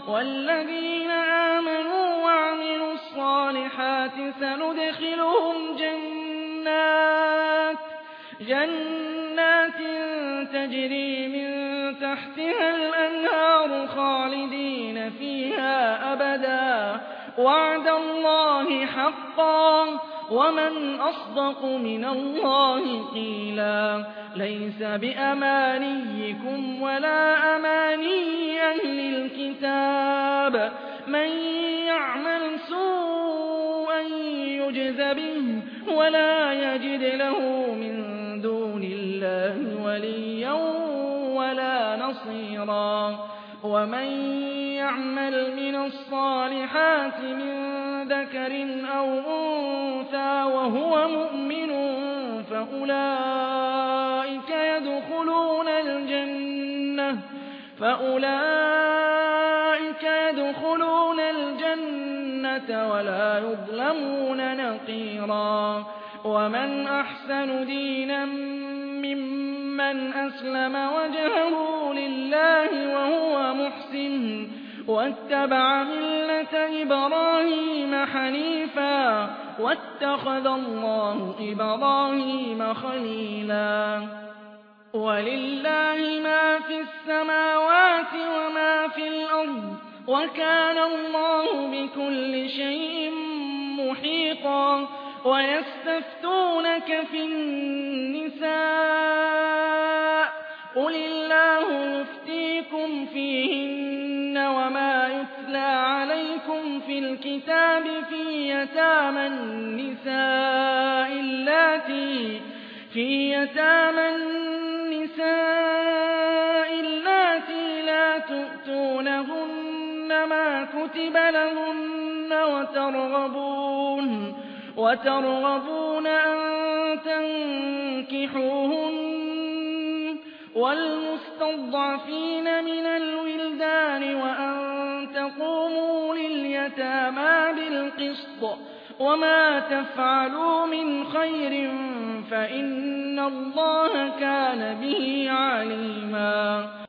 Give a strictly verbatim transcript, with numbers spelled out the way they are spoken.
والذين آمنوا وعملوا الصالحات سندخلهم جنات جنات تجري من تحتها الأنهار خالدين فيها أبدا وعد الله حقا ومن أصدق من الله قيلا ليس بأمانيكم ولا أماني أهل الكتاب من يعمل سوءا يجز به ولا يجد له من دون الله وليا ولا نصيرا ومن يعمل من الصالحات من ذكر أو أنثى وهو مؤمن فأولئك يدخلون الجنة فأولئك يدخلون الجنة ولا يظلمون نقيرا ومن أحسن دينا ممن أسلم وجهه لله وهو محسن واتبع ملة إبراهيم حنيفا واتخذ الله إبراهيم خليلا ولله ما في السماوات وما في الأرض وكان الله بكل شيء محيطا ويستفتونك في النساء قل الله يفتيكم فيهن وما يتلى عليكم في الكتاب في يتامى النساء اللاتي في يتامى النساء اللاتي لا تؤتونهن ما كتب لهن وترغبون وترغبون أن تنكحوهن والمستضعفين من الولدان وأن تقوموا لليتامى بالقسط وما تفعلوا من خير فإن الله كان به عليما